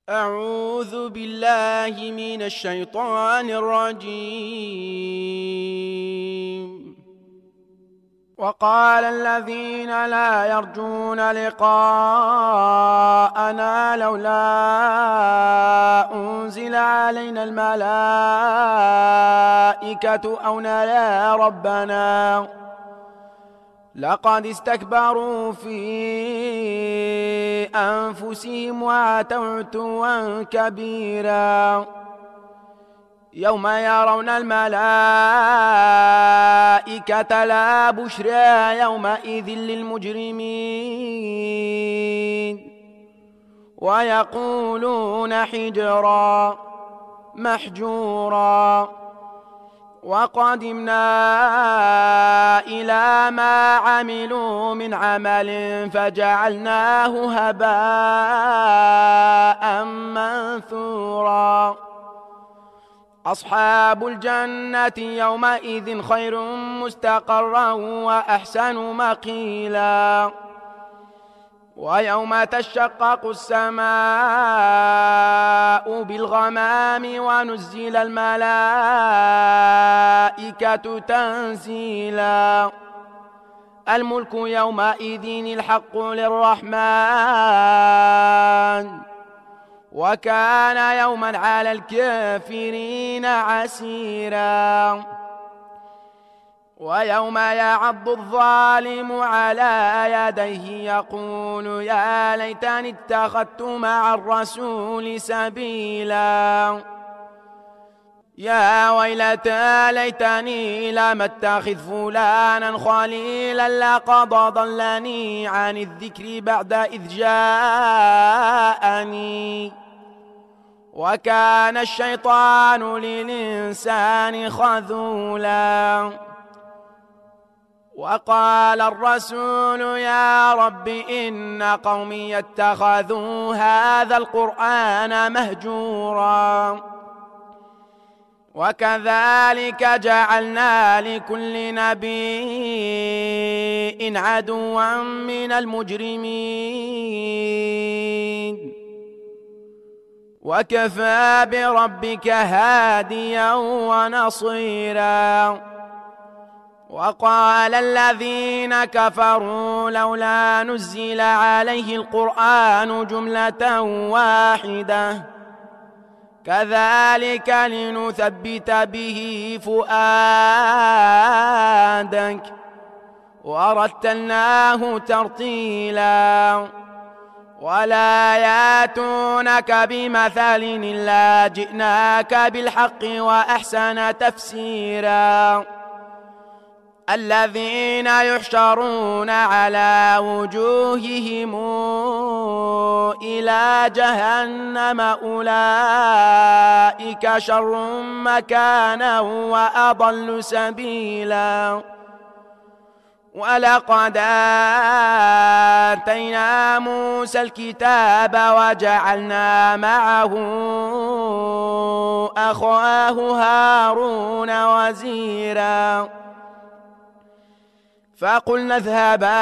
أعوذ بالله من الشيطان الرجيم. وقال الذين لا يرجون لقاءنا لولا أنزل علينا الملائكة أو نرى ربنا لقد استكبروا في أنفسهم وعتوا عتوا كبيرا يوم يرون الملائكة لا بشرى يومئذ للمجرمين ويقولون حجرا محجورا وقدمنا إلى ما عملوا من عمل فجعلناه هباء منثورا أصحاب الجنة يومئذ خير مستقرا وأحسن مقيلا ويوم تشقق السماء بالغمام ونزل الملائكة تنزيلا الملك يومئذ الحق للرحمن وكان يوما على الكافرين عسيرا ويوم يعض الظالم على يديه يقول يا ليتني اتخذت مع الرسول سبيلا يا ويلتى ليتني لم اتخذ فلانا خليلا لقد ضلني عن الذكر بعد إذ جاءني وكان الشيطان للإنسان خذولا وقال الرسول يا رب إن قومي اتخذوا هذا القرآن مهجورا وكذلك جعلنا لكل نبي عدوا من المجرمين وكفى بربك هاديا ونصيرا وقال الذين كفروا لولا نزل عليه القرآن جملة واحدة كذلك لنثبت به فؤادك ورتلناه ترتيلا ولا ياتونك بمثل إلا جئناك بالحق وأحسن تفسيرا الذين يحشرون على وجوههم إلى جهنم أولئك شر مكانا وأضل سبيلا ولقد آتينا موسى الكتاب وجعلنا معه أخاه هارون وزيرا فقلنا اذهبا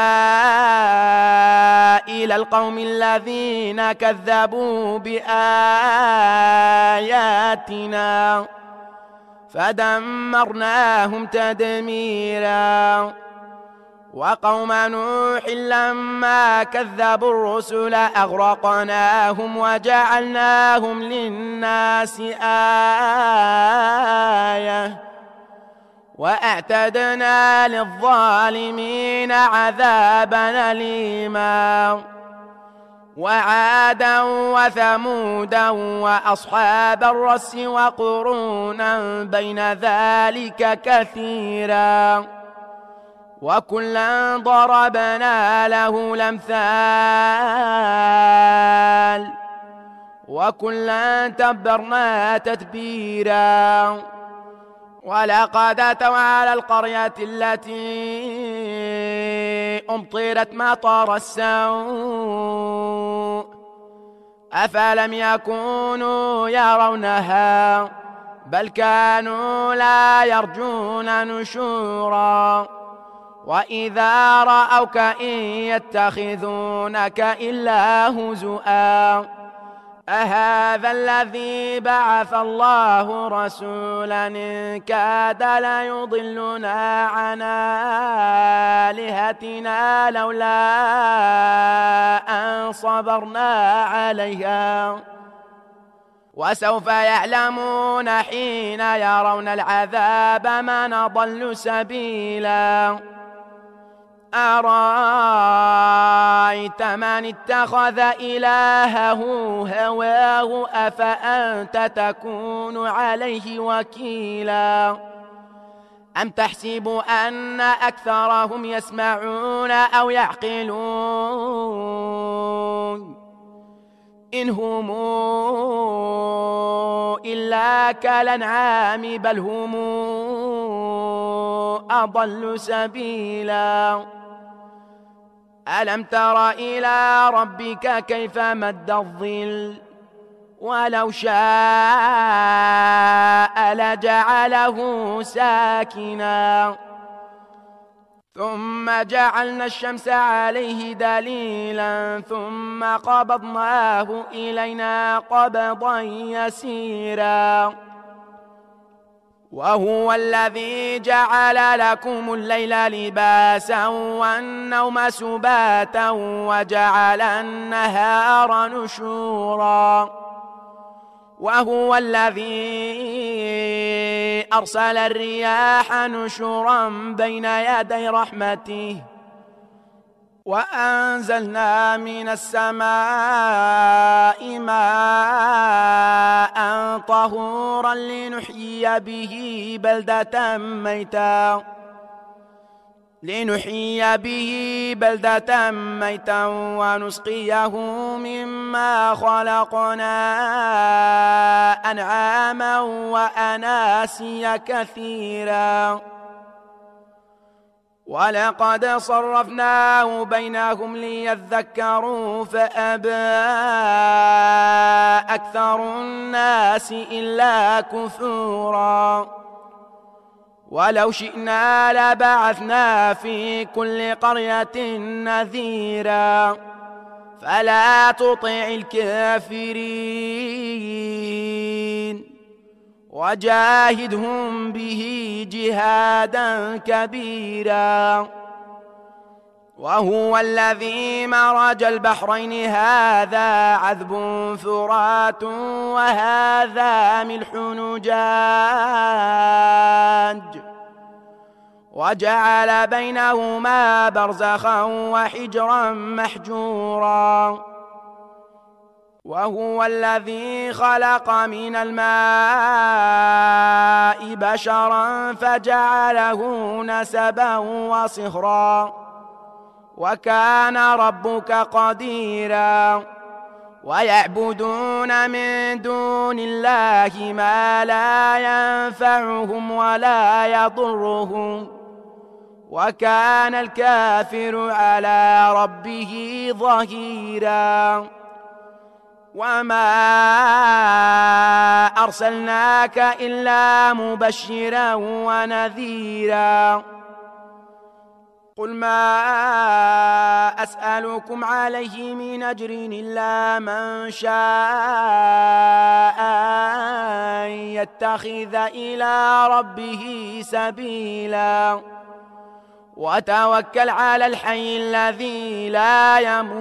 إلى القوم الذين كذبوا بآياتنا فدمرناهم تدميرا وقوم نوح لما كذبوا الرسل أغرقناهم وجعلناهم للناس آية وأعتدنا للظالمين عذابا أليما وعادا وثمودا وأصحاب الرس وقرونا بين ذلك كثيرا وكلا ضربنا له الأمثال وكلا تبرنا تتبيرا ولقد أتوا على القرية التي أمطرت مطر السوء أفلم يكونوا يرونها بل كانوا لا يرجون نشورا وإذا رأوك إن يتخذونك إلا هزؤا أهذا الذي بعث الله رسولا إن كاد ليضلنا عن آلهتنا لولا أن صبرنا عليها وسوف يعلمون حين يرون العذاب من أضل سبيلا أرأيت من اتخذ إلهه هواه أفأنت تكون عليه وكيلا أم تحسب أن أكثرهم يسمعون أو يعقلون إن هم إلا كالأنعام بل هم أضل سبيلا ألم تر إلى ربك كيف مد الظل ولو شاء لجعله ساكنا ثم جعلنا الشمس عليه دليلا ثم قبضناه إلينا قبضا يسيرا وهو الذي جعل لكم الليل لباسا والنوم سباتا وجعل النهار نشورا وهو الذي أرسل الرياح نشورا بين يدي رحمته وأنزلنا من السماء ماء طهورا لنحيي به بلدة ميتا ونسقيه مما خلقنا أنعاما وأناسيا كثيرا ولقد صرفناه بينهم ليذكروا فأبى أكثر الناس إلا كفورا ولو شئنا لبعثنا في كل قرية نذيرا فلا تطع الكافرين وجاهدهم به جهادا كبيرا وهو الذي مرج البحرين هذا عذب فرات وهذا ملح نجاج وجعل بينهما برزخا وحجرا محجورا وهو الذي خلق من الماء بشرا فجعله نسبا وصهرا وكان ربك قديرا ويعبدون من دون الله ما لا ينفعهم ولا يضرهم وكان الكافر على ربه ظهيرا وما أرسلناك إلا مبشرا ونذيرا قل ما أسألكم عليه من أجر إلا من شاء أن يتخذ إلى ربه سبيلا وتوكل على الحي الذي لا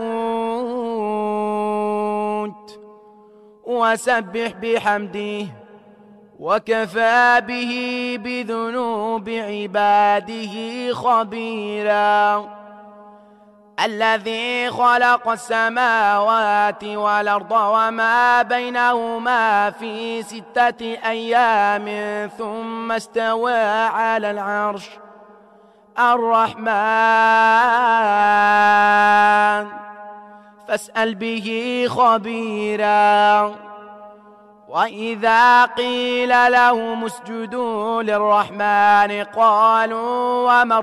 يموت وسبح بحمده وكفى به بذنوب عباده خبيرا الذي خلق السماوات والأرض وما بينهما في 6 أيام ثم استوى على العرش الرحمن فاسأل به خبيرا وإذا قيل لهم اسجدوا للرحمن قالوا وما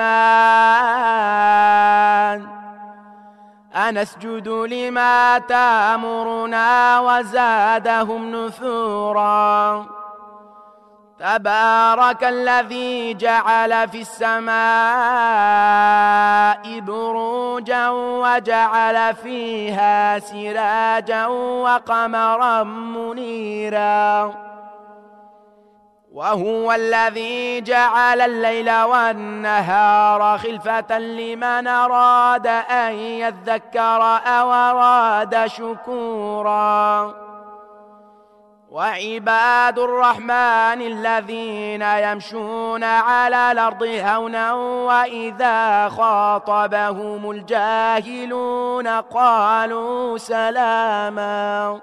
الرحمن أنسجد لما تأمرنا وزادهم نفورا تبارك الذي جعل في السماء بروجا وجعل فيها سراجا وقمرا منيرا وهو الذي جعل الليل والنهار خلفة لمن أراد أن يذكر أو أراد شكورا وعباد الرحمن الذين يمشون على الأرض هونا وإذا خاطبهم الجاهلون قالوا سلاما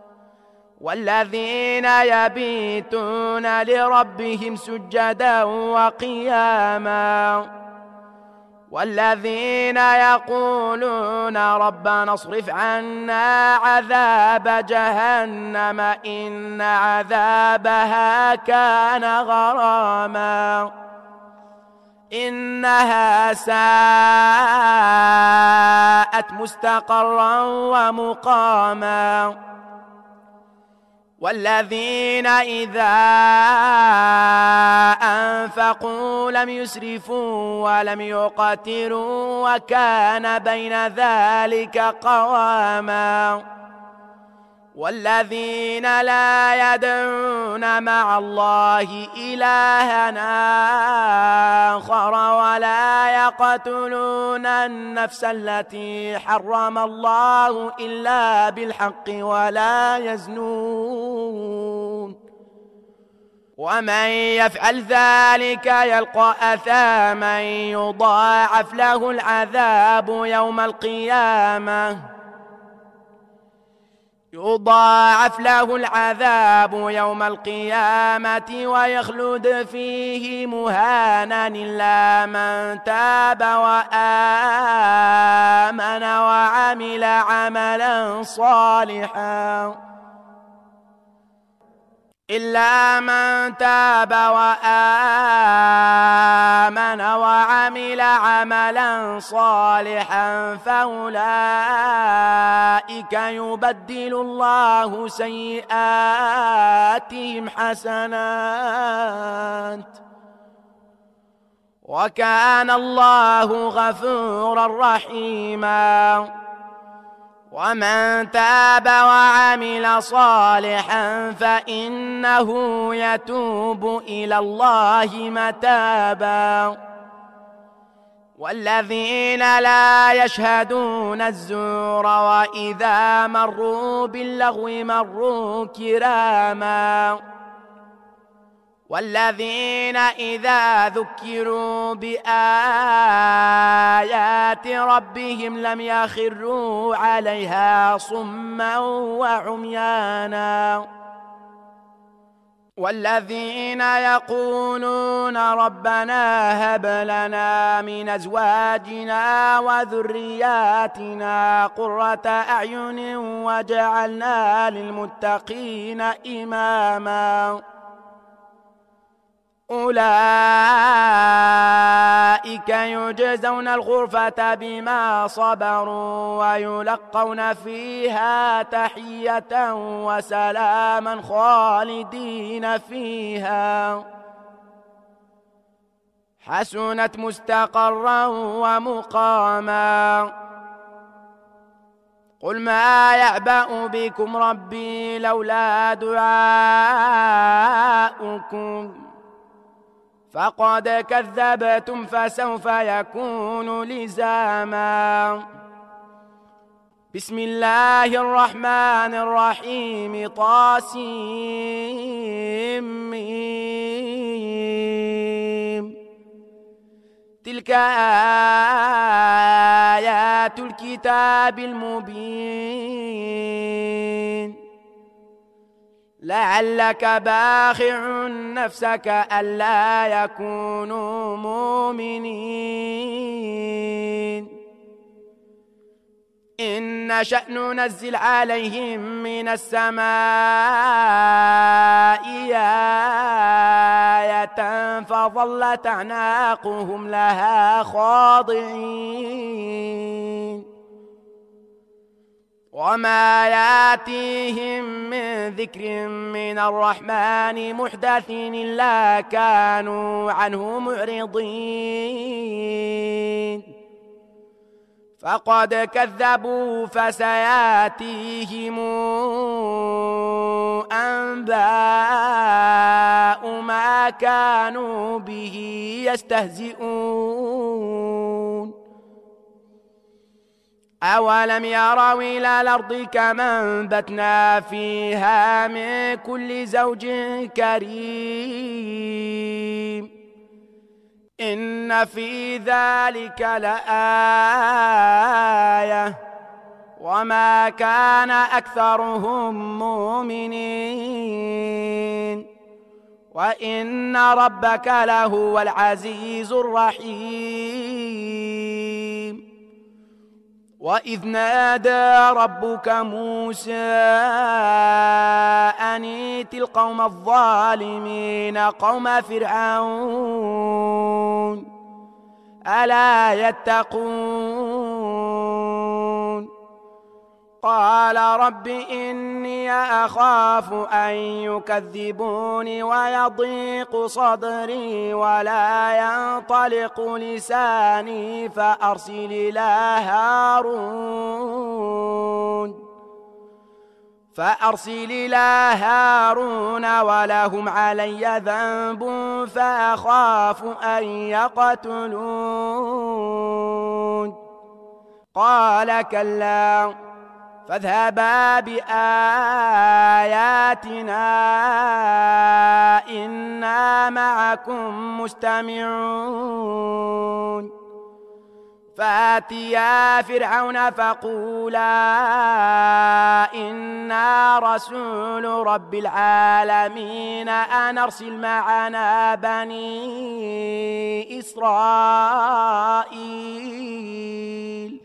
والذين يبيتون لربهم سجدا وقياما والذين يقولون ربنا اصرف عنا عذاب جهنم إن عذابها كان غراما إنها ساءت مستقرا ومقاما والذين إذا أنفقوا لم يسرفوا ولم يقتروا وكان بين ذلك قواما والذين لا يدعون مع الله إلها آخر ولا يقتلون النفس التي حرم الله إلا بالحق ولا يزنون ومن يفعل ذلك يلقى أثاما يضاعف له العذاب يوم القيامة ويخلد فيه مهانا إلا من تاب وآمن وعمل عملا صالحا إلا من تاب وآمن وعمل عملا صالحا فأولئك يبدل الله سيئاتهم حسنات وكان الله غفورا رحيما ومن تاب وعمل صالحا فإنه يتوب إلى الله متابا والذين لا يشهدون الزور وإذا مروا باللغو مروا كراما والذين إذا ذكروا بآيات ربهم لم يخروا عليها صما وعميانا والذين يقولون ربنا هب لنا من أزواجنا وذرياتنا قرة أعين واجعلنا للمتقين إماما أولئك يجزون الغرفة بما صبروا ويلقون فيها تحية وسلاما خالدين فيها حسنت مستقرا ومقاما قل ما يعبأ بكم ربي لولا دعاؤكم فقد كذبتم فسوف يكون لزاما بسم الله الرحمن الرحيم طاسيم تلك آيات الكتاب المبين لعلك باخع نفسك ألا يكونوا مؤمنين إن نشأ ننزل عليهم من السماء آية فظلت أعناقهم لها خاضعين وما يأتيهم من ذكر من الرحمن محدث إلا كانوا عنه معرضين فقد كذبوا فسياتيهم أنباء ما كانوا به يستهزئون أولم يروا إلى الأرض كما أنبتنا فيها من كل زوج كريم إن في ذلك لآية وما كان أكثرهم مؤمنين وإن ربك لهو العزيز الرحيم وإذ نادى ربك موسى أن ائت القوم الظالمين قوم فرعون ألا يتقون قال رب إني أخاف أن يكذبوني ويضيق صدري ولا ينطلق لساني فأرسل إلى هارون ولهم علي ذنب فأخاف أن يقتلون قال كلا فاذهبا بآياتنا إنا معكم مستمعون فأتيا فرعون فقولا إنا رسول رب العالمين أن أرسل معنا بني إسرائيل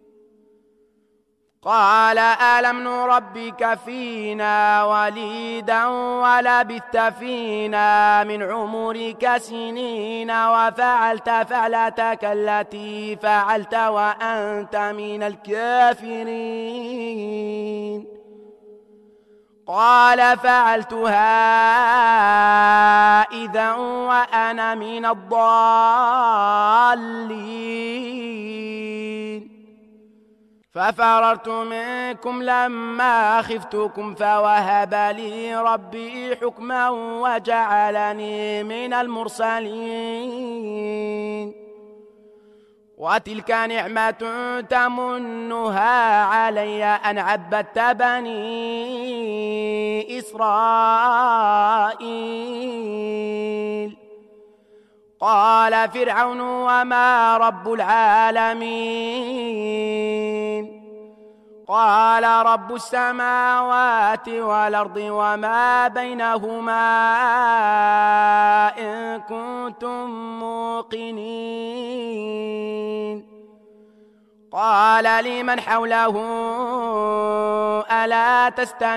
قال ألم نربك فينا وليدا ولبثت فينا من عمرك سنين وفعلت فعلتك التي فعلت وأنت من الكافرين قال فعلتها إذا وأنا من الضالين ففررت منكم لما خفتكم فوهب لي ربي حكما وجعلني من المرسلين وتلك نعمة تمنها علي أن عبدت بني إسرائيل قال فرعون وما رب العالمين قال رب السماوات والأرض وما بينهما إن كنتم موقنين قال لمن حوله ألا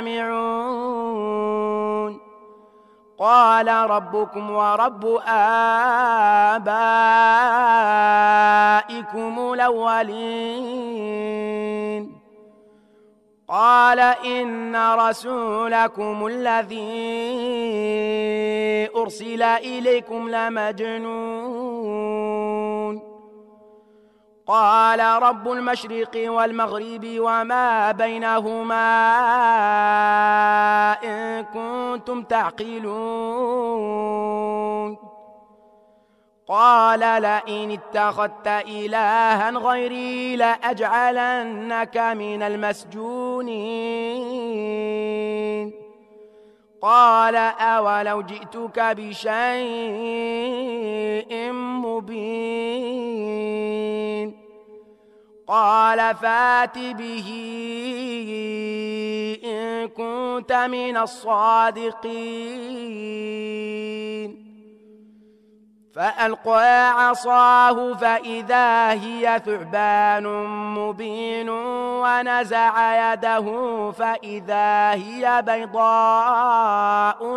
تستمعون قال ربكم ورب آبائكم الأولين قال إن رسولكم الذي أرسل إليكم لمجنون قال رب المشرق والمغرب وما بينهما إن كنتم تعقلون قال لئن اتخذت إلها غيري لأجعلنك من المسجونين قال أولو جئتك بشيء مبين قال فات به إن كنت من الصادقين فألقى عصاه فإذا هي ثعبان مبين ونزع يده فإذا هي بيضاء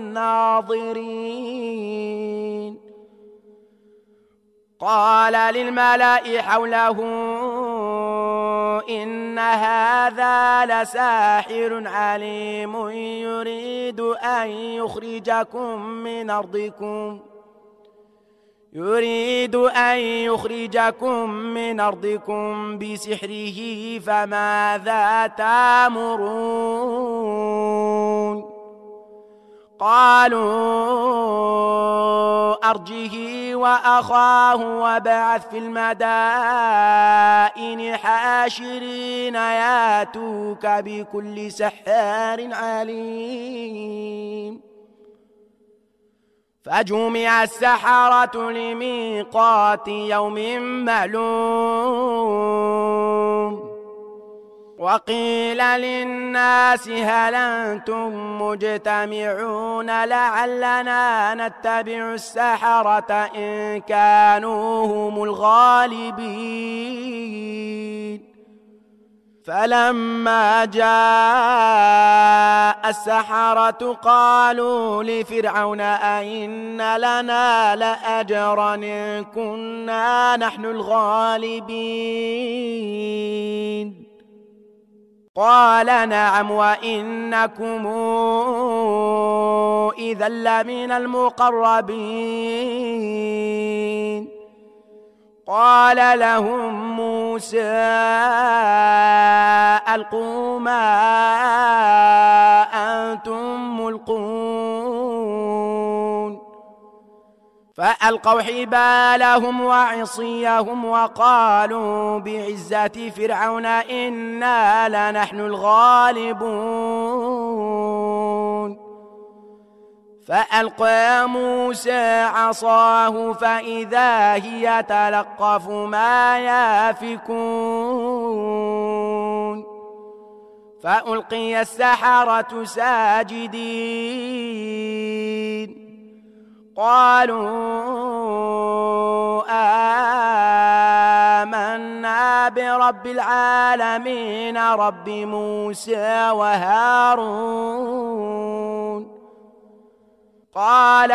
للناظرين قال للملأ حوله إن هذا لساحر عليم يريد أن يخرجكم من أرضكم بسحره فماذا تأمرون قالوا أرجه وأخاه وابعث في المدائن حاشرين ياتوك بكل سحار عليم فجمع السحرة لميقات يوم معلوم وقيل للناس هل أنتم مجتمعون لعلنا نتبع السحرة إن كانوا هم الغالبين فلما جاء السحرة قالوا لفرعون أئن لنا لأجرا إن كنا نحن الغالبين قال نعم وإنكم إذا لمن المقربين قال لهم موسى ألقوا ما أنتم ملقون فألقوا حبالهم وعصيهم وقالوا بعزة فرعون إنا لنحن الغالبون فألقى موسى عصاه فإذا هي تلقف ما يافكون فألقي السحرة ساجدين قالوا آمنا برب العالمين رب موسى وهارون قال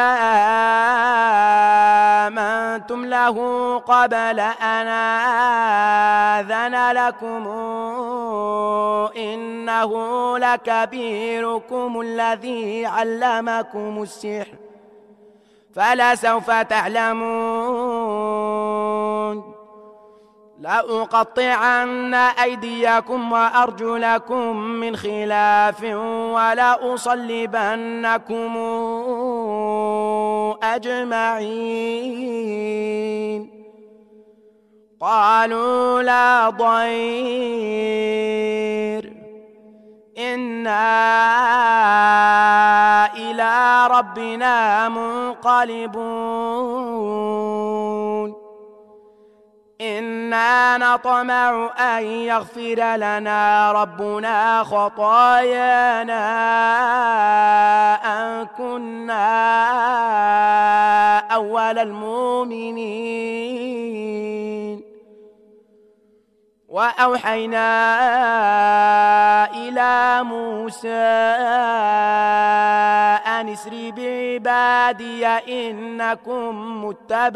آمنتم له قبل أن آذن لكم إنه لكبيركم الذي علمكم السحر فلسوف تعلمون لأقطعن أيديكم وأرجلكم من خلاف ولأصلبنكم أجمعين قالوا لا ضير إنا إلى ربنا منقلبون إنا نطمع أن يغفر لنا ربنا خطايانا أن كنا أول المؤمنين وأوحينا إلى موسى أن اسر بعبادي إنكم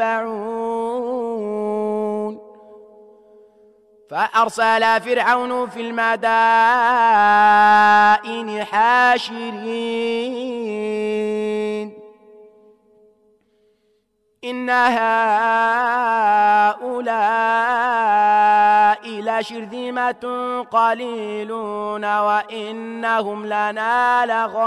متبعون فأرسل فرعون في المدائن حاشرين إن هؤلاء لشرذمة قليلون وإنهم لنا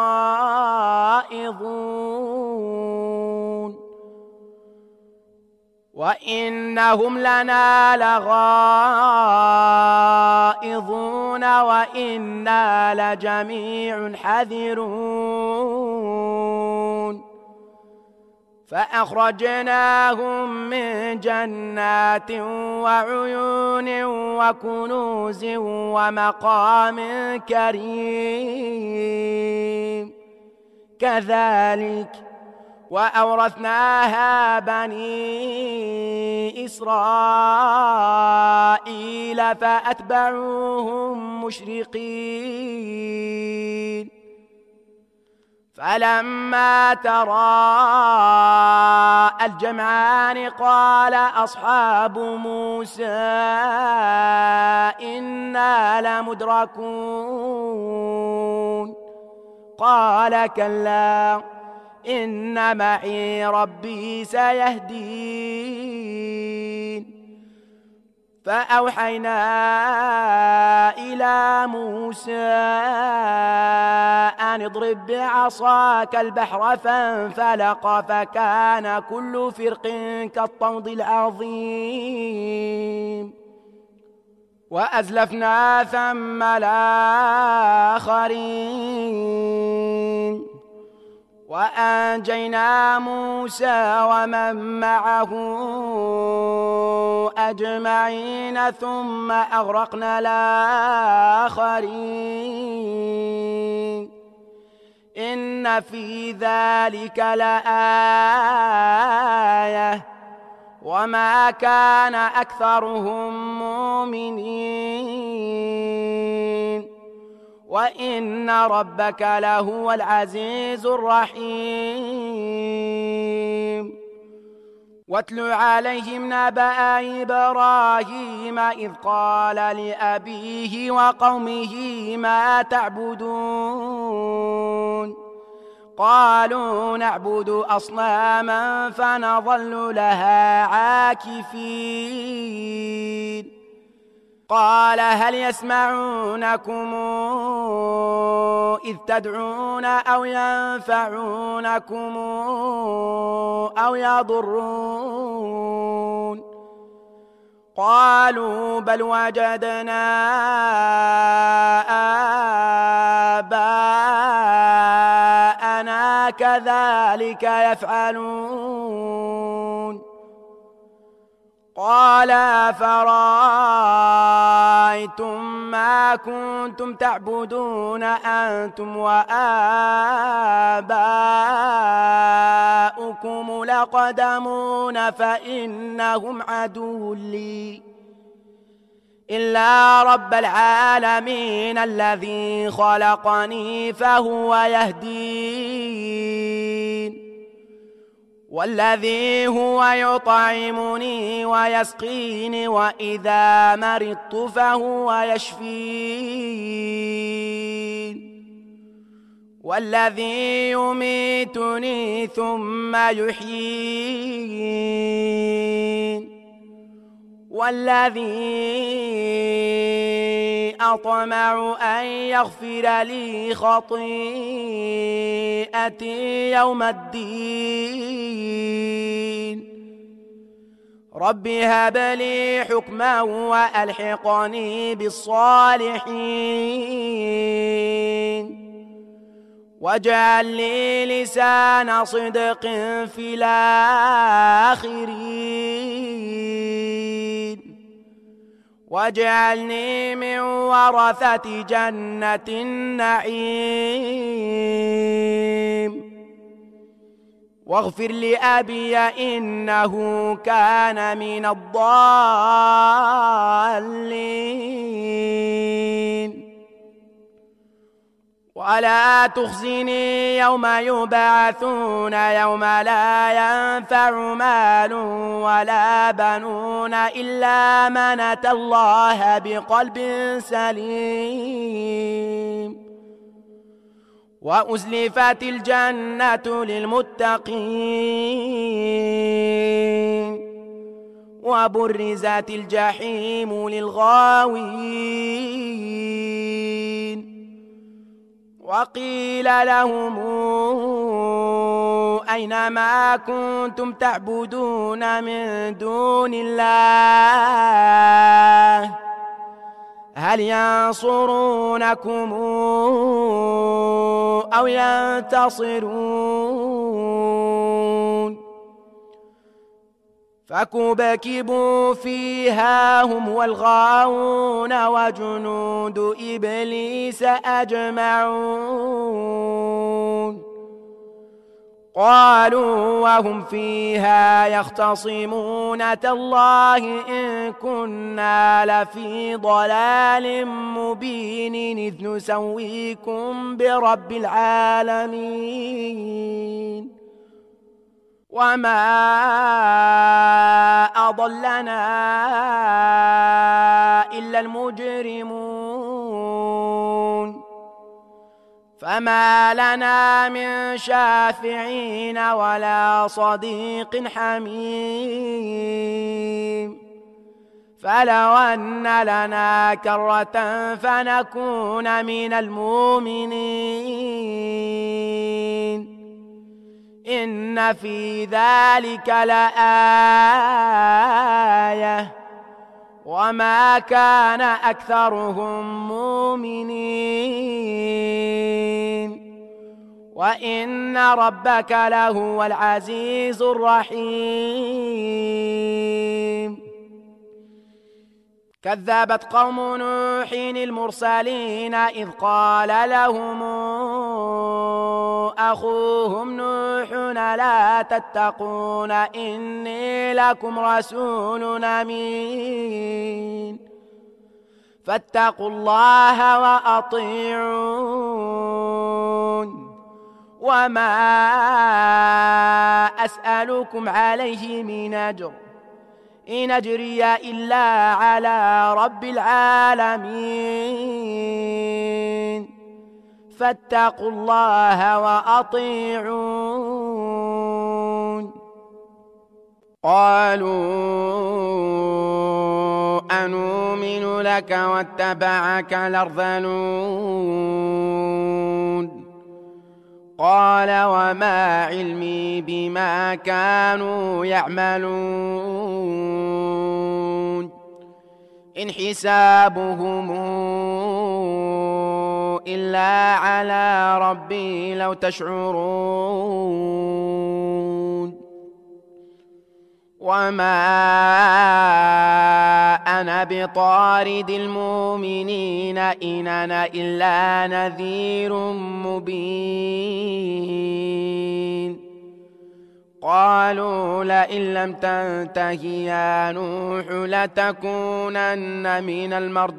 لغائظون وإنا لجميع حذرون فأخرجناهم من جنات وعيون وكنوز ومقام كريم كذلك وأورثناها بني إسرائيل فأتبعوهم مشرقين فلما تراءى الجمعان قال أصحاب موسى إنا لمدركون قال كلا إن معي ربي سيهدين فأوحينا إلى موسى أن اضرب بعصاك البحر فانفلق فكان كل فرق كالطود العظيم وأزلفنا ثم الآخرين وأنجينا موسى ومن معه أجمعين ثم أغرقنا الآخرين إن في ذلك لآية وما كان أكثرهم مؤمنين وإن ربك لهو العزيز الرحيم واتل عليهم نبأ إبراهيم إذ قال لأبيه وقومه ما تعبدون قالوا نعبد أصناما فنظل لها عاكفين قال هل يسمعونكم إذ تدعون أو ينفعونكم أو يضرون قالوا بل وجدنا آباءنا كذلك يفعلون قال فرأيتم ما كنتم تعبدون أنتم وآباؤكم الأقدمون فإنهم عدو لي إلا رب العالمين الذي خلقني فهو يهدين والذي هو يطعمني ويسقيني وإذا مرضت فهو يشفين والذي يميتني ثم يحيين والذي أطمع أن يغفر لي خطيئتي يوم الدين رب هب لي حكما وألحقني بالصالحين واجعل لي لسان صدق في الآخرين واجعلني من ورثة جنة النعيم واغفر لأبي إنه كان من الضالين ولا تخزني يوم يبعثون يوم لا ينفع مال ولا بنون إلا من أتى الله بقلب سليم وأزلفت الجنة للمتقين وبرزت الجحيم للغاوين وقيل لهم أين ما كنتم تعبدون من دون الله هل ينصرونكم أو ينتصرون فكبكبوا فيها هم والغاوون وجنود إبليس أجمعون قالوا وهم فيها يختصمون تالله إن كنا لفي ضلال مبين إذ نسويكم برب العالمين وما أضلنا إلا المجرمون فما لنا من شافعين ولا صديق حميم فلو أن لنا كرة فنكون من المؤمنين إن في ذلك لآية وما كان أكثرهم مؤمنين وإن ربك لهو العزيز الرحيم كذبت قوم نوح المرسلين إذ قال لهم أخوهم نوح لا تتقون إني لكم رسول أمين فاتقوا الله وأطيعون وما أسألكم عليه من أجر إن أجري إلا على رب العالمين فاتقوا الله وأطيعون قالوا أنؤمن لك واتبعك الأرذلون قال وما علمي بما كانوا يعملون إن حسابهم إلا على ربي لو تشعرون وما أنا بطارد المؤمنين إن أنا إلا نذير مبين قالوا لئن لم تنته يا نوح لتكونن من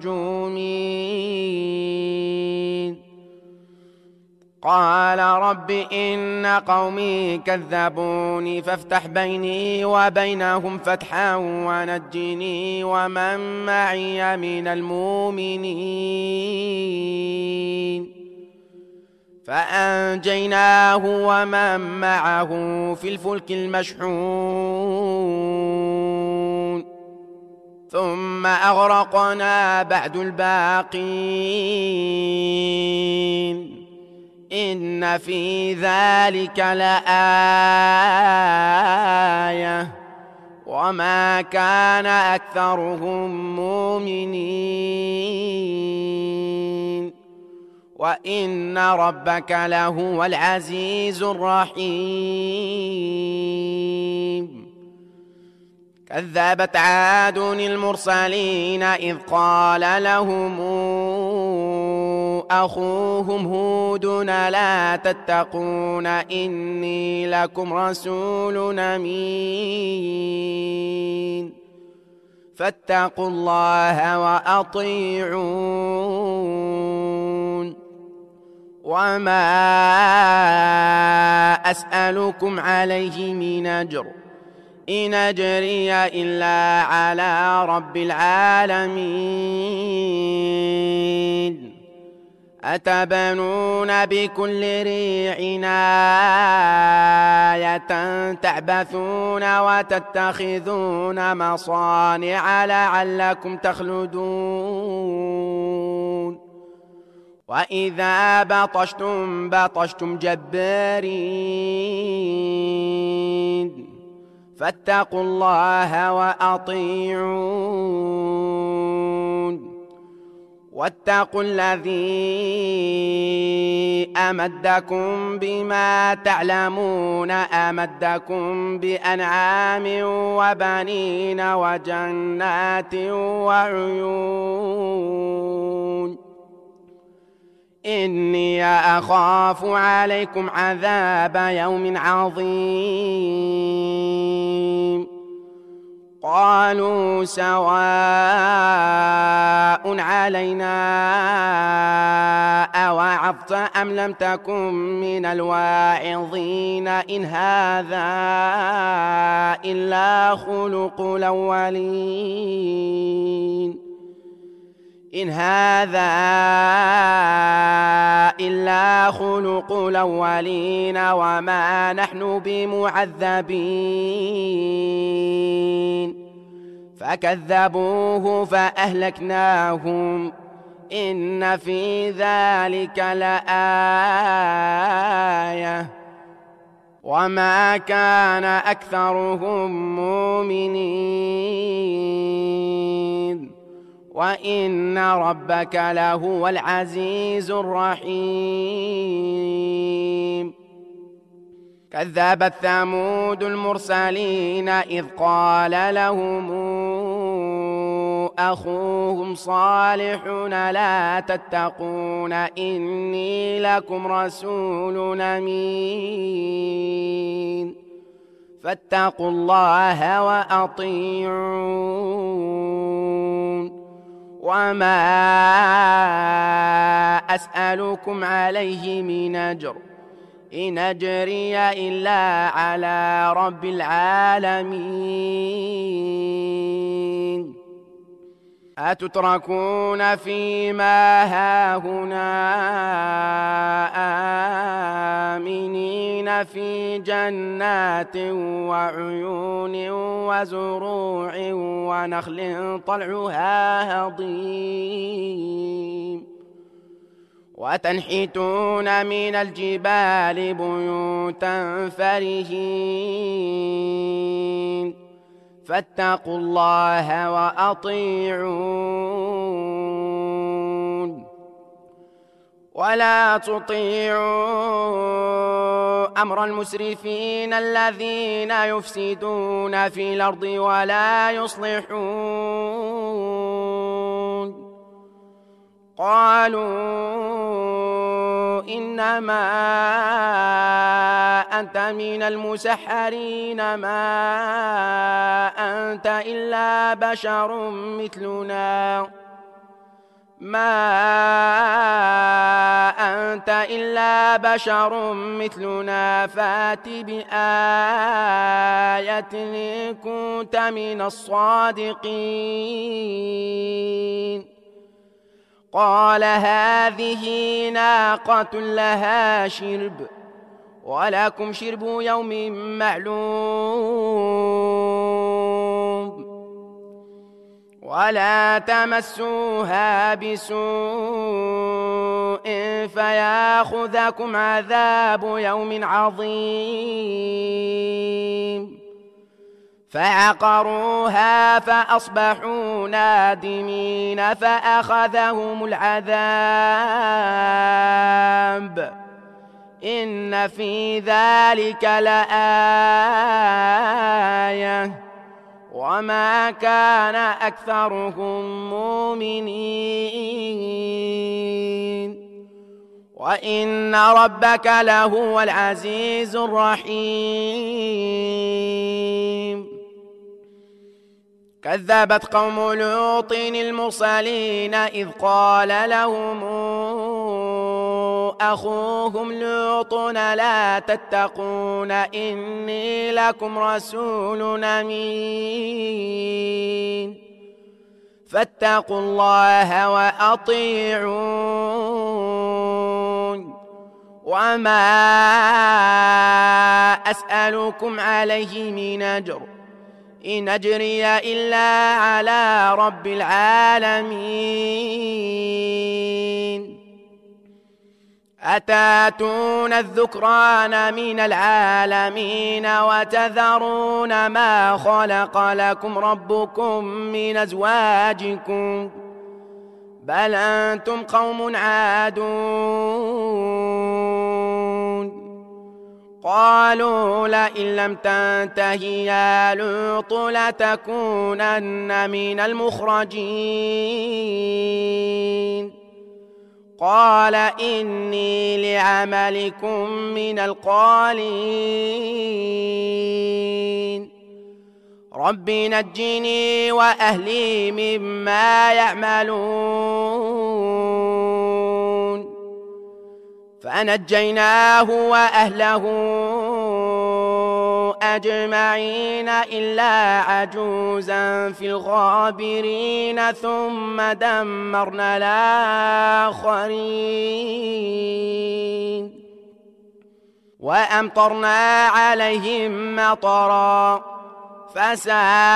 المرجومين قال رب إن قومي كذبوني فافتح بيني وبينهم فتحا ونجني ومن معي من المؤمنين فأنجيناه ومن معه في الفلك المشحون ثم أغرقنا بعد الباقين إن في ذلك لآية وما كان أكثرهم مؤمنين وإن ربك لهو العزيز الرحيم كذبت عاد المرسلين إذ قال لهم أخوهم هود لا تتقون إني لكم رسول أمين فاتقوا الله وأطيعون وما أسألكم عليه من أجر إن أجري إلا على رب العالمين أتبنون بكل ريع آية تعبثون وتتخذون مصانع لعلكم تخلدون وإذا بطشتم بطشتم جبارين فاتقوا الله وأطيعون واتقوا الذي أمدكم بما تعلمون أمدكم بأنعام وبنين وجنات وعيون إني أخاف عليكم عذاب يوم عظيم قالوا سواء علينا أوعظت أم لم تكن من الواعظين إن هذا إلا خلق الأولين إن هذا إلا خلق الأولين وما نحن بمعذبين فكذبوه فأهلكناهم إن في ذلك لآية وما كان أكثرهم مؤمنين وإن ربك لهو العزيز الرحيم كذبت ثمود المرسلين إذ قال لهم أخوهم صالح لا تتقون إني لكم رسول أمين فاتقوا الله وأطيعون وما أسألكم عليه من أجر إن أجري إلا على رب العالمين أتتركون فيما هاهنا آمنين في جنات وعيون وزروع ونخل طلعها هضيم وتنحتون من الجبال بيوتا فرهين فاتقوا الله وأطيعون ولا تطيعوا أمر المسرفين الذين يفسدون في الأرض ولا يصلحون قالوا إنما أنت من المسحرين ما أنت إلا بشر مثلنا فات بآية إن كنت من الصادقين قال هذه ناقة لها شرب ولكم شرب يوم معلوم ولا تمسوها بسوء فياخذكم عذاب يوم عظيم فعقروها فأصبحوا نادمين فأخذهم العذاب إن في ذلك لآية وما كان أكثرهم مؤمنين وإن ربك لهو العزيز الرحيم كذبت قوم لوط المرسلين إذ قال لهم أخوهم لوط لا تتقون إني لكم رسول أمين فاتقوا الله وأطيعون وما أسألكم عليه من أجر إن أجري إلا على رب العالمين أتاتون الذكران من العالمين وتذرون ما خلق لكم ربكم من أزواجكم بل أنتم قوم عادون قالوا لئن لم تنته يا لوط لتكونن من المخرجين قال إني لعملكم من القالين رب نجني وأهلي مما يعملون فنجيناه وأهله أجمعين إلا عجوزا في الغابرين ثم دمرنا الآخرين وأمطرنا عليهم مطرا فساء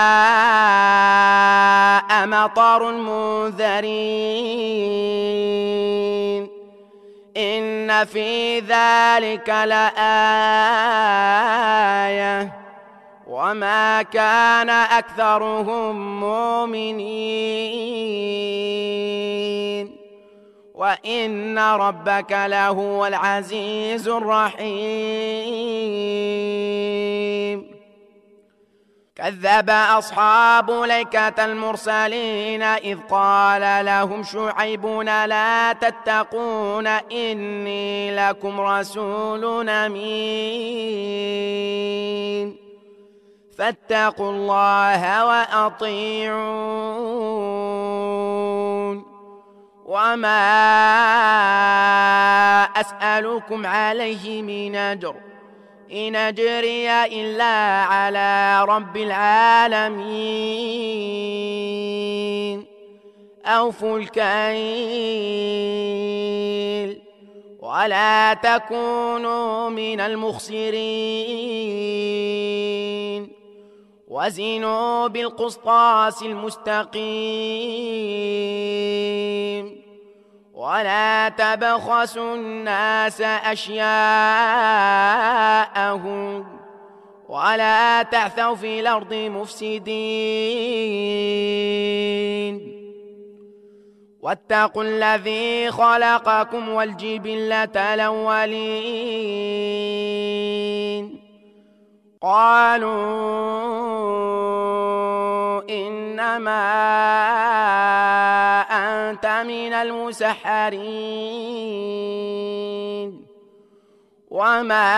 مطر المنذرين إن في ذلك لآية وما كان أكثرهم مؤمنين وإن ربك لهو العزيز الرحيم كذب أصحاب الأيكة المرسلين إذ قال لهم شعيب لا تتقون إني لكم رسول أمين فاتقوا الله وأطيعون وما أسألكم عليه من أجر إن أجري إلا على رب العالمين أوفوا الكيل ولا تكونوا من المخسرين وزنوا بالقسطاس المستقيم ولا تبخسوا الناس أشياءهم ولا تعثوا في الأرض مفسدين واتقوا الذي خلقكم والجبلة الأولين قالوا إنما أنت من المسحرين وما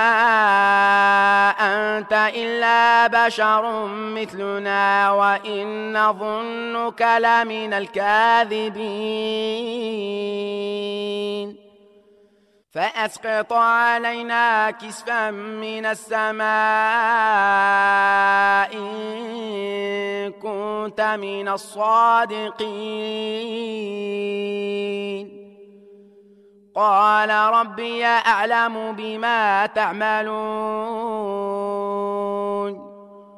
أنت إلا بشر مثلنا وإن نظنك لمن الكاذبين فأسقط علينا كسفا من السماء إن كنت من الصادقين قال ربي أعلم بما تعملون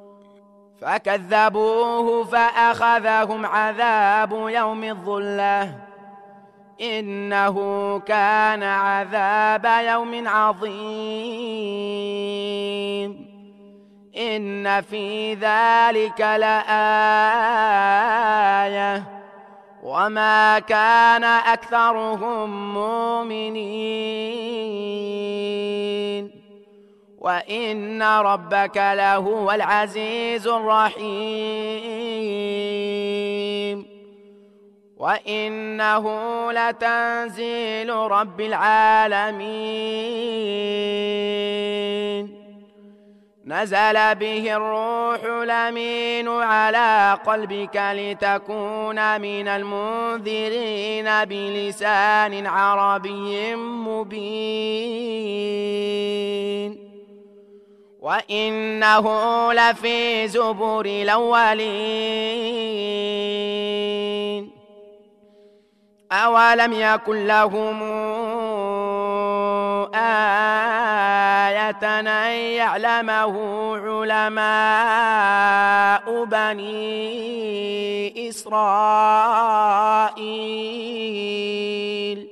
فكذبوه فأخذهم عذاب يوم الظلة إنه كان عذاب يوم عظيم إن في ذلك لآية وما كان أكثرهم مؤمنين وإن ربك لهو العزيز الرحيم وإنه لتنزيل رب العالمين نزل به الروح الأمين على قلبك لتكون من المنذرين بلسان عربي مبين وإنه لفي زبر الأولين أولم يكن لهم آية أن يعلمه علماء بني إسرائيل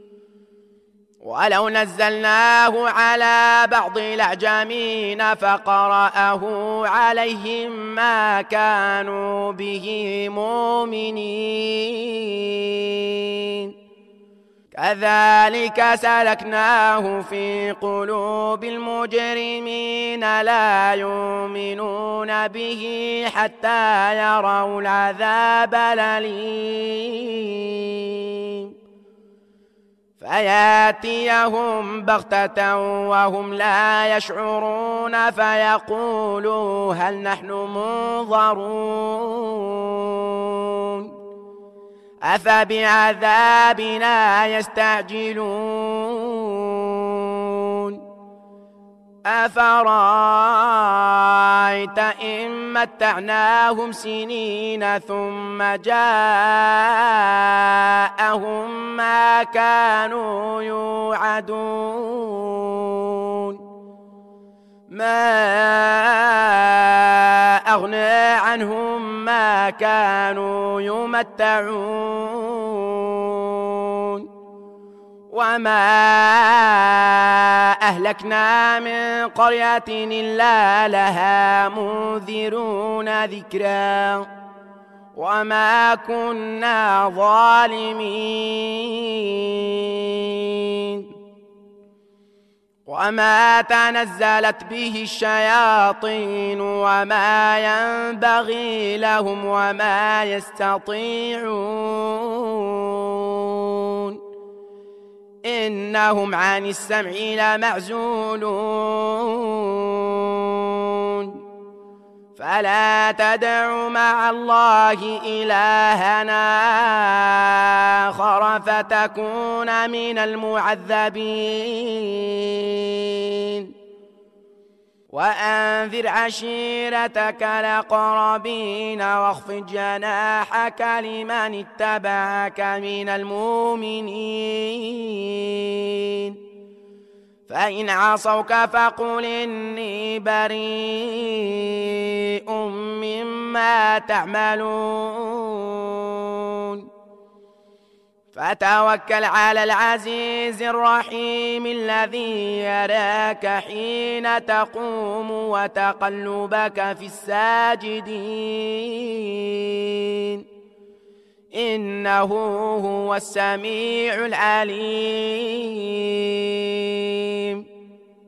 ولو نزلناه على بعض الأعجمين فقرأه عليهم ما كانوا به مؤمنين كذلك سلكناه في قلوب المجرمين لا يؤمنون به حتى يروا العذاب الأليم فياتيهم بغتة وهم لا يشعرون فيقولوا هل نحن منظرون أفبعذابنا يستعجلون أفرأيت إن متعناهم سنين ثم جاءهم ما كانوا يوعدون ما أغنى عنهم ما كانوا يمتعون وما أهلكنا من قرية إلا لها منذرون ذكرا وما كنا ظالمين وما تنزلت به الشياطين وما ينبغي لهم وما يستطيعون إنهم عن السمع لمعزولون فلا تدع مع الله إلهنا آخر فتكون من المعذبين وأنذر عشيرتك الأقربين واخفض جناحك لمن اتبعك من المؤمنين فإن عصوك فقل إني بريء مما تعملون فتوكل على العزيز الرحيم الذي يراك حين تقوم وتقلبك في الساجدين إنه هو السميع العليم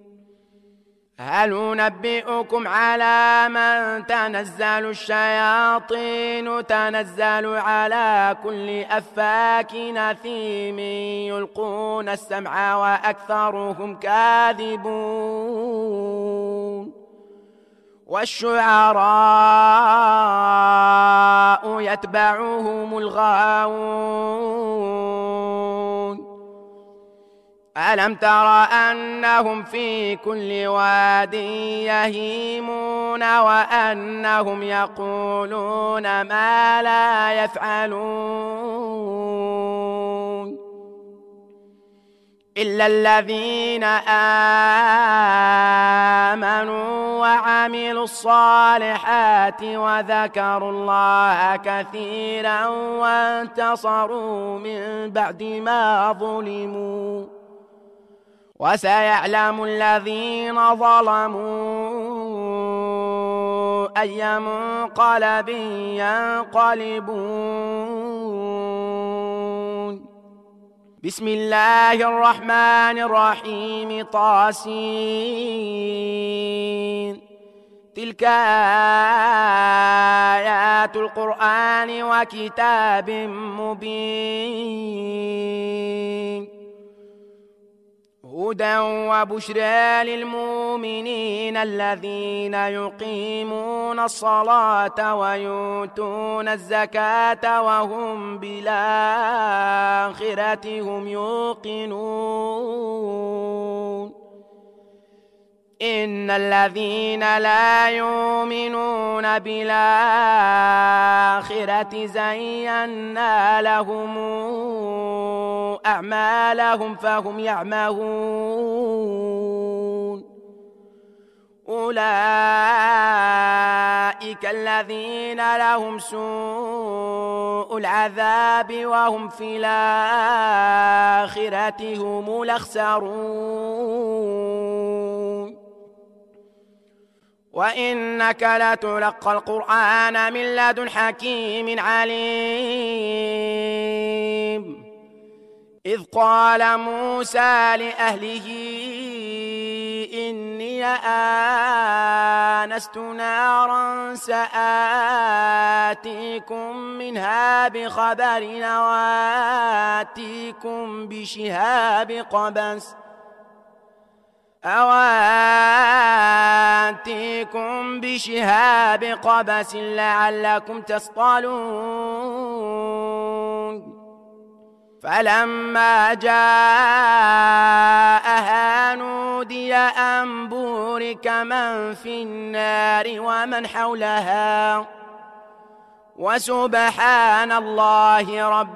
هل ننبئكم على من تنزل الشياطين تنزل على كل أفاك أثيم يلقون السمع وأكثرهم كاذبون والشعراء يتبعهم الغاوون ألم تر أنهم في كل واد يهيمون وأنهم يقولون ما لا يفعلون إلا الذين آمنوا وعملوا الصالحات وذكروا الله كثيرا وانتصروا من بعد ما ظلموا وسيعلم الذين ظلموا أي منقلب ينقلبون بسم الله الرحمن الرحيم طاسين تلك آيات القرآن وكتاب مبين هدى وبشرى للمؤمنين الذين يقيمون الصلاة ويؤتون الزكاة وهم بالآخرة هم يوقنون إن الذين لا يؤمنون بالآخرة زينا لهم أعمالهم فهم يعمهون أولئك الذين لهم سوء العذاب وهم في الآخرة هم الأخسرون وإنك لتلقى القرآن من لدن حكيم عليم إذ قال موسى لأهله إني آنست نارا سآتيكم منها بخبر أواتيكم بشهاب قبس لعلكم تصطلون فلما جاءها نودي أن بورك من في النار ومن حولها وسبحان الله رب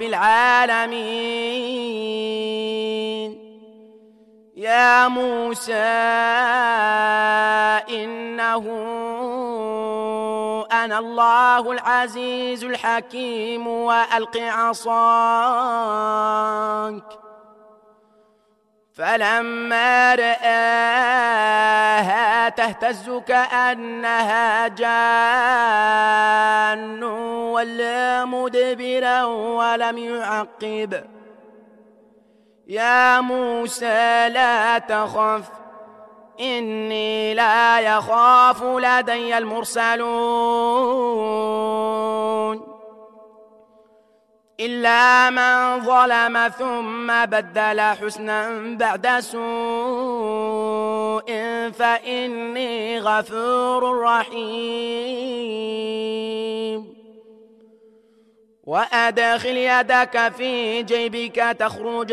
العالمين. يا موسى إنه أنا الله العزيز الحكيم وألق عصاك. فلما رآها تهتز كأنها جان ولا مدبرا ولم يعقب. يا موسى لا تخف إني لا يخاف لدي المرسلون إلا من ظلم ثم بدل حسنا بعد سوء فإني غفور رحيم. وأدخل يدك في جيبك تخرج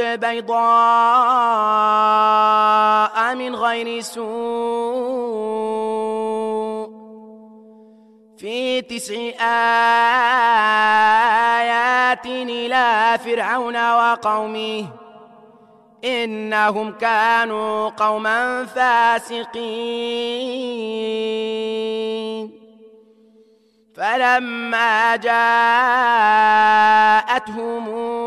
بيضاء من غير سوء في 9 آيات إلى فرعون وقومه إنهم كانوا قوما فاسقين. فلما جاءتهم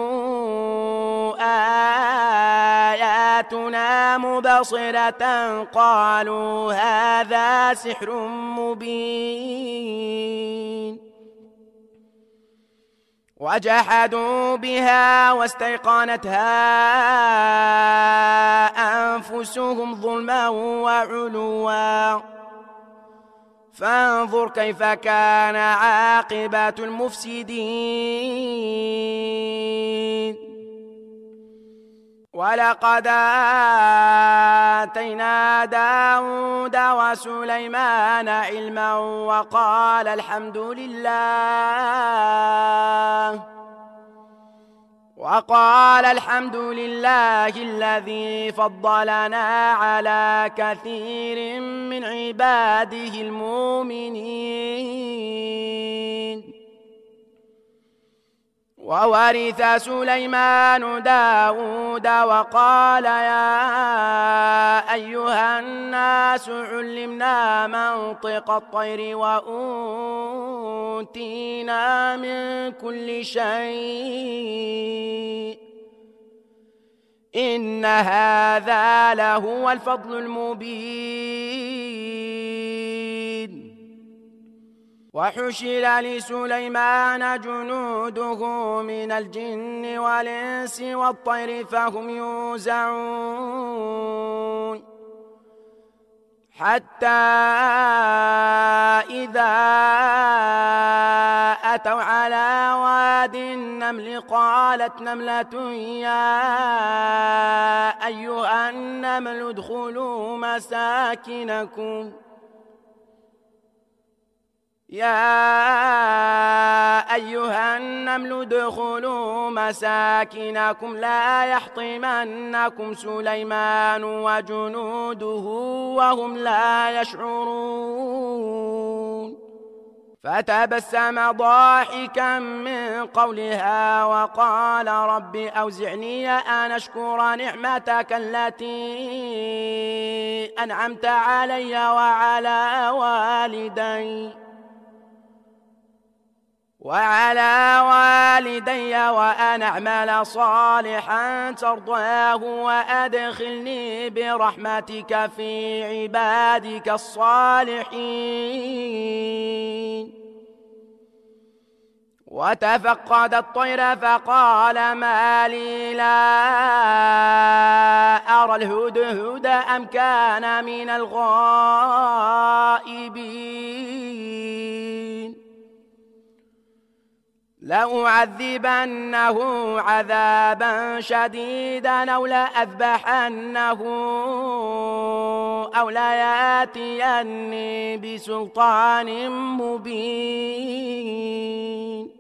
آياتنا مبصرة قالوا هذا سحر مبين وجحدوا بها واستيقنتها أنفسهم ظلما وعلوا فانظر كيف كان عاقبة المفسدين. ولقد آتينا داود وسليمان علما وقال الحمد لله الذي فضلنا على كثير من عباده المؤمنين. وورث سليمان داود وقال يا أيها الناس علمنا منطق الطير وأوتينا من كل شيء إن هذا لهو الفضل المبين. وحشر لسليمان جنوده من الجن والإنس والطير فهم يوزعون حتى إذا أتوا على واد النمل قالت نملة يا أيها النمل ادخلوا مساكنكم لا يحطمنكم سليمان وجنوده وهم لا يشعرون. فتبسم ضاحكا من قولها وقال رب أوزعني أن أشكر نعمتك التي أنعمت علي وعلى والدي وأن أعمل صالحا ترضاه وأدخلني برحمتك في عبادك الصالحين. وتفقد الطير فقال ما لي لا أرى الهدهد أم كان من الغائبين لأعذبنه عذابا شديدا أو لأذبحنه أو لياتيني بسلطان مبين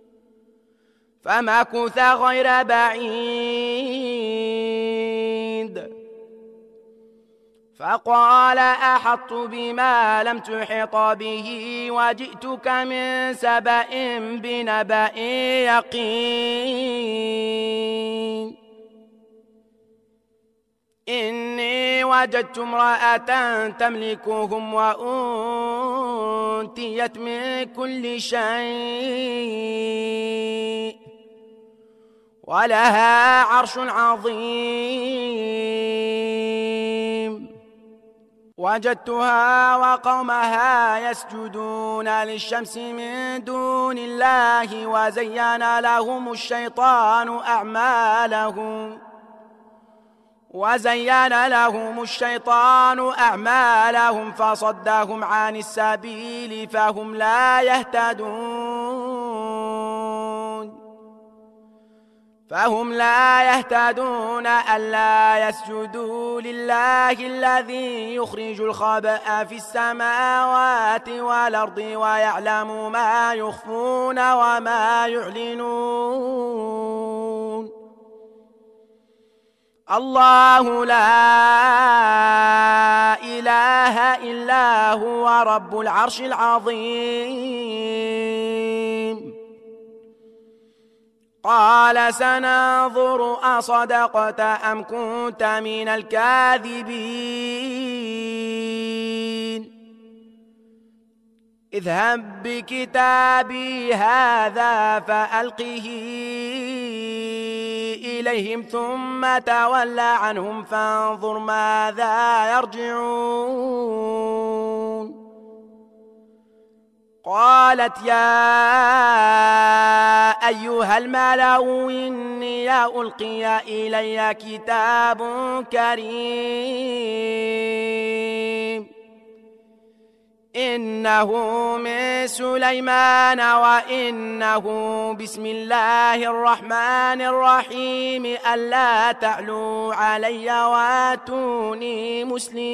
فمكث غير بعيد فقال أحطت بما لم تحط به وجئتك من سبأ بنبأ يقين إني وجدت امرأة تملكهم وأوتيت من كل شيء ولها عرش عظيم وجدتها وقومها يسجدون للشمس من دون الله وزين لهم الشيطان أعمالهم فصدهم عن السبيل فهم لا يهتدون ألا يسجدوا لله الذي يخرج الخبأ في السماوات والأرض ويعلم ما يخفون وما يعلنون الله لا إله إلا هو رب العرش العظيم قال سننظر أصدقت أم كنت من الكاذبين اذهب بكتابي هذا فألقه إليهم ثم تول عنهم فانظر ماذا يرجعون قالت يا أيها الملأ إني ألقي إلي كتاب كريم إنه من سليمان وإنه بسم الله الرحمن الرحيم ألا تعلوا علي واتوني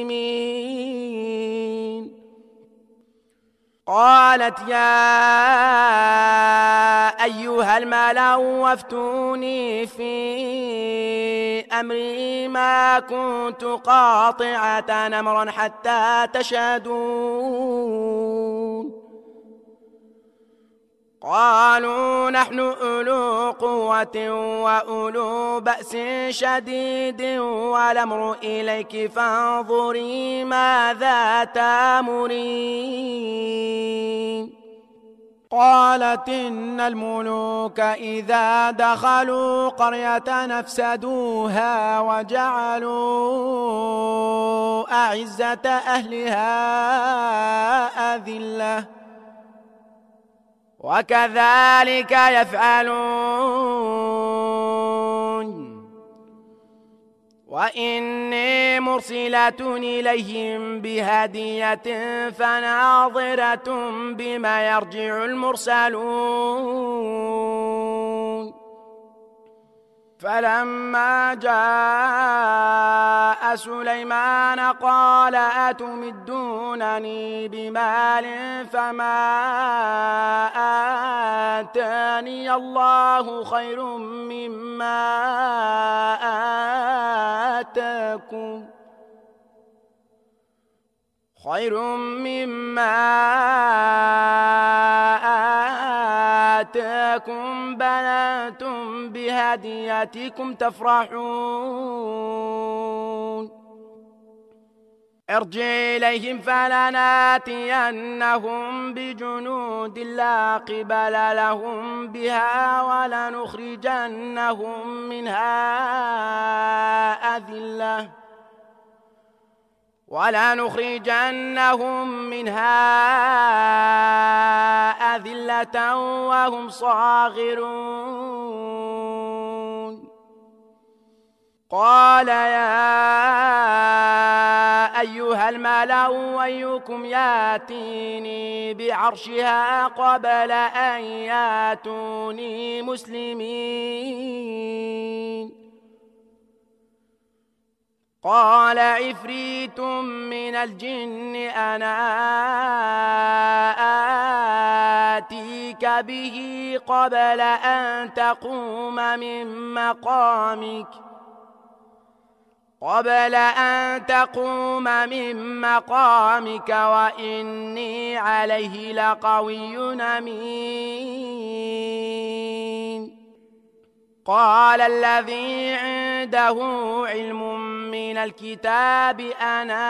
مسلمين قالت يا أيها الملأ وافتوني في أمري ما كنت قاطعة أمرا حتى تشهدون قالوا نحن أولو قوة وأولو بأس شديد والأمر إليك فانظري ماذا تأمرين قالت إن الملوك إذا دخلوا قرية نفسدوها وجعلوا أعزة أهلها أذلة وكذلك يفعلون وإني مرسلة إليهم بهدية فناظرة بما يرجع المرسلون فلما جاء سليمان قال أتمدونني بمال فما آتاني الله خير مما آتاكم بل أنتم بهديتكم تفرحون ارجع إليهم فلناتينهم بجنود لا قبل لهم بها ولنخرجنهم منها أذلة وهم صاغرون قال يا أيها الملأ أيكم ياتيني بعرشها قبل أن ياتوني مسلمين قال عفريت من الجن أنا آتيك به قبل أن تقوم من مقامك وإني عليه لقوي أمين قال الذي عنده علم من الكتاب أنا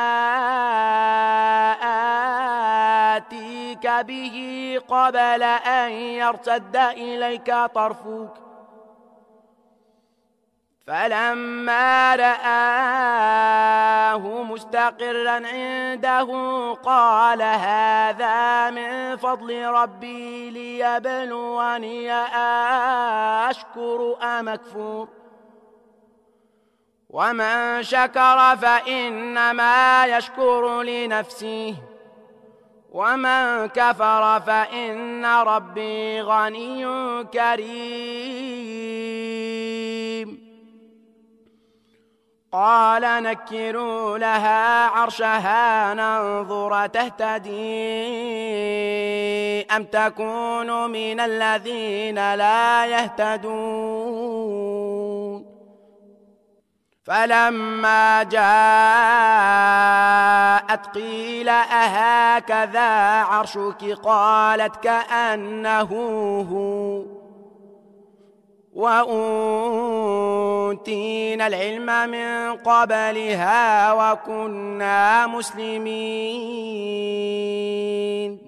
آتيك به قبل أن يرتد إليك طرفك فلما رآه مستقرا عنده قال هذا من فضل ربي ليبلوني أشكر أم أكفر ومن شكر فإنما يشكر لنفسه ومن كفر فإن ربي غني كريم قال نكروا لها عرشها ننظر تهتدي أم تكون من الذين لا يهتدون فلما جاءت قيل أهكذا عرشك قالت كأنه هو وأوتينا العلم من قبلها وكنا مسلمين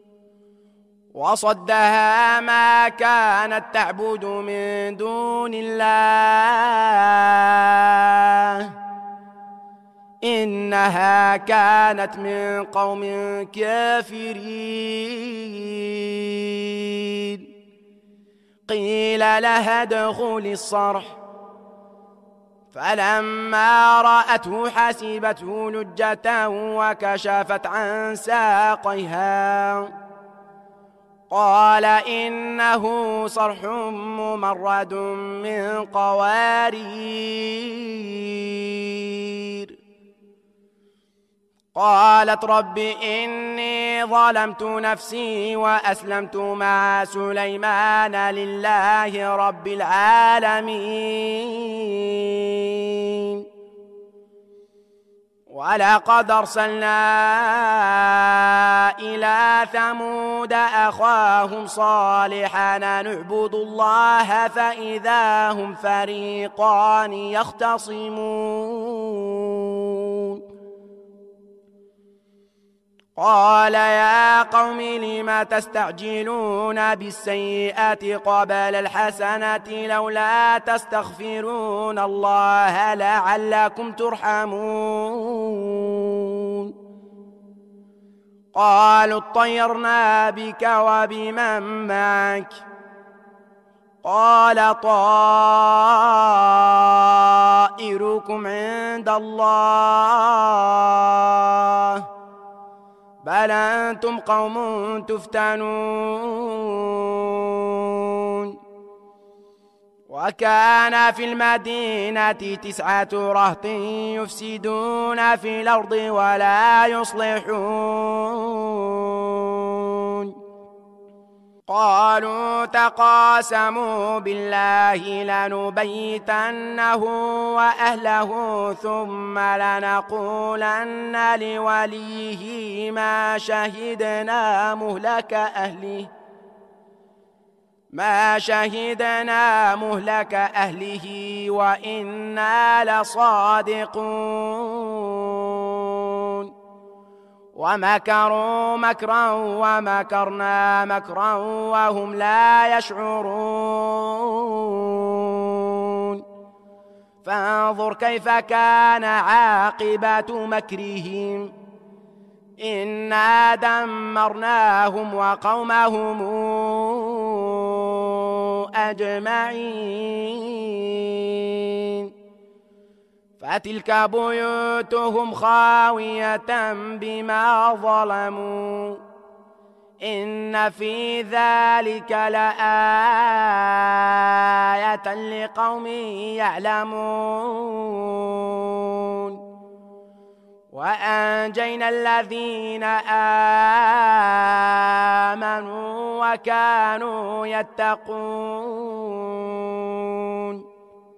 وصدها ما كانت تعبد من دون الله إنها كانت من قوم كافرين قيل لها ادخلي الصرح فلما رأته حسبته لجة وكشفت عن ساقيها قال إنه صرح ممرد من قوارير قالت رب إني ظلمت نفسي وأسلمت مع سليمان لله رب العالمين ولقد أرسلنا إلى ثمود أخاهم صالحا نعبد الله فإذا هم فريقان يختصمون قال يا قوم لم تستعجلون بالسيئة قبل الحسنة لولا تستغفرون الله لعلكم ترحمون قالوا اطيرنا بك وبمن معك قال طائركم عند الله بل أنتم قوم تفتنون وكان في المدينة 9 رهط يفسدون في الأرض ولا يصلحون قالوا تقاسموا بالله لنبيتنه وأهله ثم لنقولن لوليه ما شهدنا مهلك أهله وإنا لصادقون ومكروا مكرا ومكرنا مكرا وهم لا يشعرون فانظر كيف كان عاقبة مكرهم إنا دمرناهم وقومهم أجمعين فتلك بيوتهم خاوية بما ظلموا إن في ذلك لآية لقوم يعلمون وأنجينا الذين آمنوا وكانوا يتقون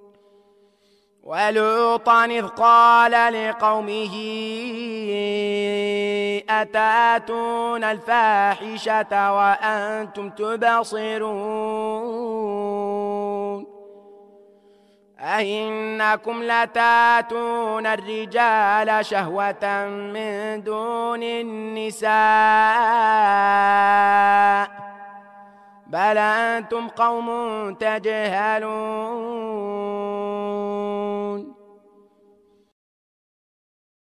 ولوطا إذ قال لقومه أتاتون الفاحشة وأنتم تبصرون أئنكم لتاتون الرجال شهوة من دون النساء بل أنتم قوم تجهلون